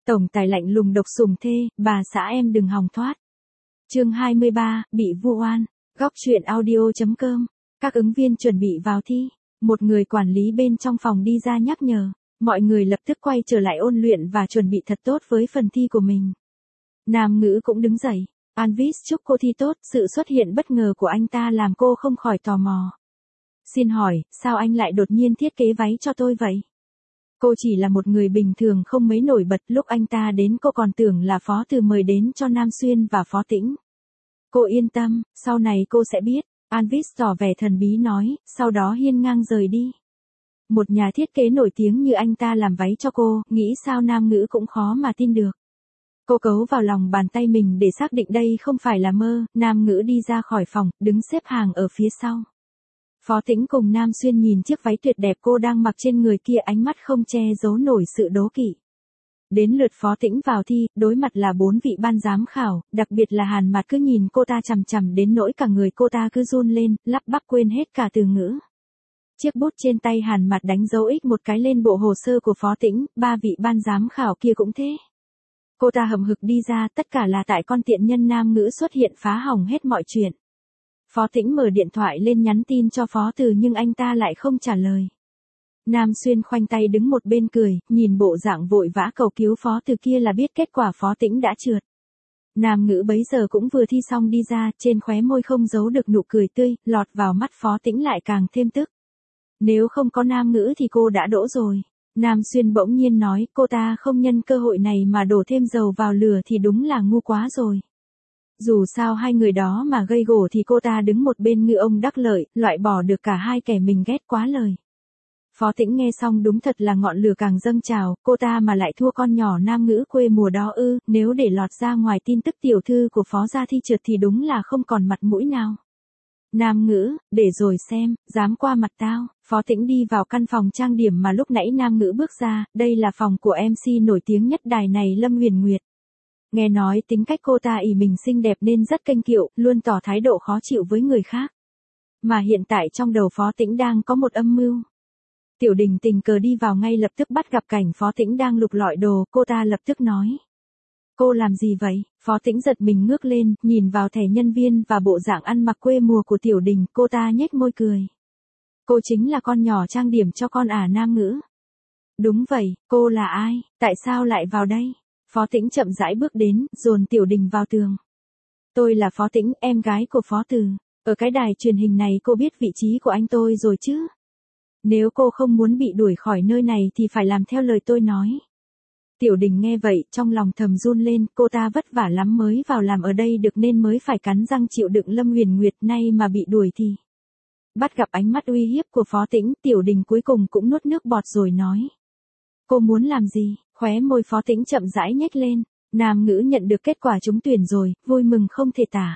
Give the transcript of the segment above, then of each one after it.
Tổng tài lạnh lùng độc sủng thê, bà xã em đừng hòng thoát. Chương 23, bị vu oan. Góc truyện audio.com. Các ứng viên chuẩn bị vào thi. Một người quản lý bên trong phòng đi ra nhắc nhở. Mọi người lập tức quay trở lại ôn luyện và chuẩn bị thật tốt với phần thi của mình. Nam ngữ cũng đứng dậy. Anvis chúc cô thi tốt, sự xuất hiện bất ngờ của anh ta làm cô không khỏi tò mò. Xin hỏi, sao anh lại đột nhiên thiết kế váy cho tôi vậy? Cô chỉ là một người bình thường không mấy nổi bật, lúc anh ta đến cô còn tưởng là Phó Từ mời đến cho Nam Xuyên và Phó Tĩnh. Cô yên tâm, sau này cô sẽ biết, Anvis tỏ vẻ thần bí nói, sau đó hiên ngang rời đi. Một nhà thiết kế nổi tiếng như anh ta làm váy cho cô, nghĩ sao Nam ngữ cũng khó mà tin được. Cô cấu vào lòng bàn tay mình để xác định đây không phải là mơ, Nam ngữ đi ra khỏi phòng, đứng xếp hàng ở phía sau. Phó Tĩnh cùng Nam Xuyên nhìn chiếc váy tuyệt đẹp cô đang mặc trên người kia, ánh mắt không che giấu nổi sự đố kỵ. Đến lượt Phó Tĩnh vào thi, đối mặt là 4 vị ban giám khảo, đặc biệt là Hàn Mạt cứ nhìn cô ta chằm chằm đến nỗi cả người cô ta cứ run lên, lắp bắp quên hết cả từ ngữ. Chiếc bút trên tay Hàn Mạt đánh dấu X một cái lên bộ hồ sơ của Phó Tĩnh, 3 vị ban giám khảo kia cũng thế. Cô ta hậm hực đi ra, tất cả là tại con tiện nhân Nam ngữ xuất hiện phá hỏng hết mọi chuyện. Phó Tĩnh mở điện thoại lên nhắn tin cho Phó Từ nhưng anh ta lại không trả lời. Nam Xuyên khoanh tay đứng một bên cười, nhìn bộ dạng vội vã cầu cứu Phó Từ kia là biết kết quả Phó Tĩnh đã trượt. Nam ngữ bấy giờ cũng vừa thi xong đi ra, trên khóe môi không giấu được nụ cười tươi, lọt vào mắt Phó Tĩnh lại càng thêm tức. Nếu không có Nam ngữ thì cô đã đỗ rồi. Nam Xuyên bỗng nhiên nói, cô ta không nhân cơ hội này mà đổ thêm dầu vào lửa thì đúng là ngu quá rồi. Dù sao hai người đó mà gây gổ thì cô ta đứng một bên ngư ông đắc lợi, loại bỏ được cả hai kẻ mình ghét quá lời. Phó Tĩnh nghe xong đúng thật là ngọn lửa càng dâng trào, cô ta mà lại thua con nhỏ Nam ngữ quê mùa đó ư, nếu để lọt ra ngoài tin tức tiểu thư của Phó gia thi trượt thì đúng là không còn mặt mũi nào. Nam ngữ, để rồi xem, dám qua mặt tao. Phó Tĩnh đi vào căn phòng trang điểm mà lúc nãy Nam ngữ bước ra, đây là phòng của MC nổi tiếng nhất đài này Lâm Huyền Nguyệt. Nghe nói tính cách cô ta ỷ mình xinh đẹp nên rất kênh kiệu, luôn tỏ thái độ khó chịu với người khác. Mà hiện tại trong đầu Phó Tĩnh đang có một âm mưu. Tiểu Đình tình cờ đi vào ngay lập tức bắt gặp cảnh Phó Tĩnh đang lục lọi đồ, cô ta lập tức nói. Cô làm gì vậy? Phó Tĩnh giật mình ngước lên, nhìn vào thẻ nhân viên và bộ dạng ăn mặc quê mùa của Tiểu Đình, cô ta nhếch môi cười. Cô chính là con nhỏ trang điểm cho con Nam ngữ. Đúng vậy, cô là ai? Tại sao lại vào đây? Phó Tĩnh chậm rãi bước đến, dồn Tiểu Đình vào tường. Tôi là Phó Tĩnh, em gái của Phó Từ. Ở cái đài truyền hình này cô biết vị trí của anh tôi rồi chứ? Nếu cô không muốn bị đuổi khỏi nơi này thì phải làm theo lời tôi nói. Tiểu Đình nghe vậy, trong lòng thầm run lên, cô ta vất vả lắm mới vào làm ở đây được nên mới phải cắn răng chịu đựng Lâm Huyền Nguyệt, nay mà bị đuổi thì. Bắt gặp ánh mắt uy hiếp của Phó Tĩnh, Tiểu Đình cuối cùng cũng nuốt nước bọt rồi nói. Cô muốn làm gì? Khóe môi Phó Tĩnh chậm rãi nhếch lên. Nam ngữ nhận được kết quả trúng tuyển rồi, vui mừng không thể tả.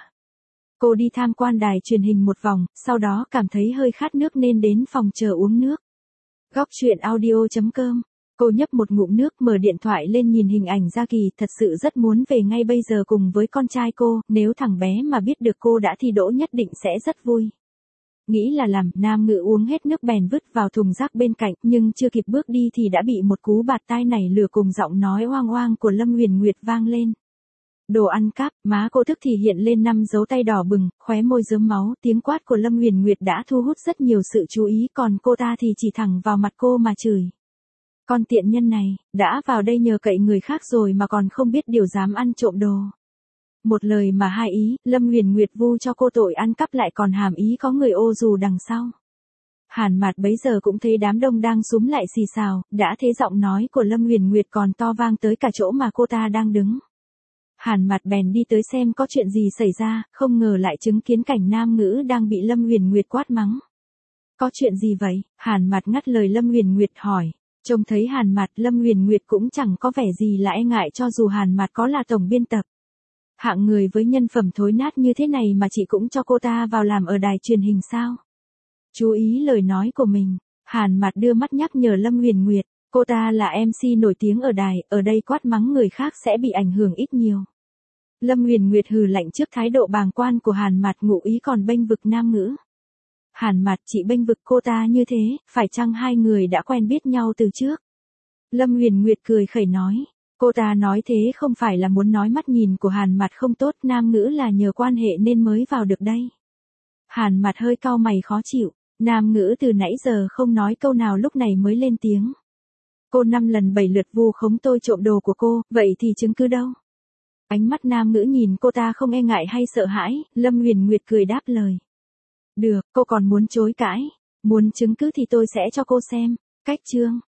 Cô đi tham quan đài truyền hình một vòng, sau đó cảm thấy hơi khát nước nên đến phòng chờ uống nước. Góc truyện audio.com. Cô nhấp một ngụm nước, mở điện thoại lên nhìn hình ảnh Gia Kỳ, thật sự rất muốn về ngay bây giờ cùng với con trai cô, nếu thằng bé mà biết được cô đã thi đỗ nhất định sẽ rất vui. Nghĩ là làm, Nam ngữ uống hết nước bèn vứt vào thùng rác bên cạnh, nhưng chưa kịp bước đi thì đã bị một cú bạt tai nảy lửa cùng giọng nói oang oang của Lâm Huyền Nguyệt vang lên. Đồ ăn cắp, má cô tức thì hiện lên 5 dấu tay đỏ bừng, khóe môi rớm máu, tiếng quát của Lâm Huyền Nguyệt đã thu hút rất nhiều sự chú ý, còn cô ta thì chỉ thẳng vào mặt cô mà chửi. Con tiện nhân này, đã vào đây nhờ cậy người khác rồi mà còn không biết điều, dám ăn trộm đồ. Một lời mà hai ý, Lâm Huyền Nguyệt vu cho cô tội ăn cắp lại còn hàm ý có người ô dù đằng sau. Hàn Mạt bấy giờ cũng thấy đám đông đang xúm lại xì xào, đã thế giọng nói của Lâm Huyền Nguyệt còn to vang tới cả chỗ mà cô ta đang đứng. Hàn Mạt bèn đi tới xem có chuyện gì xảy ra, không ngờ lại chứng kiến cảnh Nam ngữ đang bị Lâm Huyền Nguyệt quát mắng. Có chuyện gì vậy? Hàn Mạt ngắt lời Lâm Huyền Nguyệt hỏi. Trông thấy Hàn Mạt, Lâm Huyền Nguyệt cũng chẳng có vẻ gì là e ngại, cho dù Hàn Mạt có là tổng biên tập. Hạng người với nhân phẩm thối nát như thế này mà chị cũng cho cô ta vào làm ở đài truyền hình sao? Chú ý lời nói của mình, Hàn Mạt đưa mắt nhắc nhở Lâm Huyền Nguyệt, cô ta là MC nổi tiếng ở đài, ở đây quát mắng người khác sẽ bị ảnh hưởng ít nhiều. Lâm Huyền Nguyệt hừ lạnh trước thái độ bàng quan của Hàn Mạt, ngụ ý còn bênh vực Nam ngữ. Hàn Mạt, chị bênh vực cô ta như thế, phải chăng hai người đã quen biết nhau từ trước? Lâm Huyền Nguyệt cười khẩy nói, Cô ta nói thế không phải là muốn nói mắt nhìn của Hàn Mặt không tốt, nam ngữ là nhờ quan hệ nên mới vào được đây. Hàn Mặt hơi cau mày khó chịu, nam ngữ từ nãy giờ không nói câu nào lúc này mới lên tiếng. Cô 5 lần 7 lượt vu khống tôi trộm đồ của cô, vậy thì chứng cứ đâu? Ánh mắt nam ngữ nhìn cô ta không e ngại hay sợ hãi, Lâm Huyền Nguyệt cười đáp lời. Được, cô còn muốn chối cãi, muốn chứng cứ thì tôi sẽ cho cô xem. Cách chương